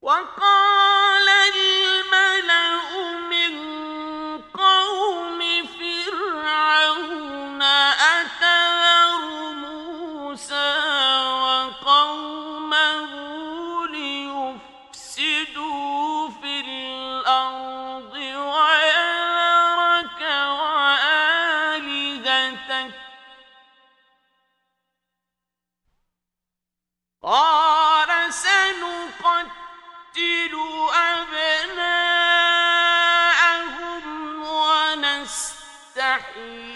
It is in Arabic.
وقال الملأ من قوم فرعون أتذر موسى وقومه ليفسدوا في الأرض ويذرك وآلهتك قال سنقتل أبناءهم ونستحيي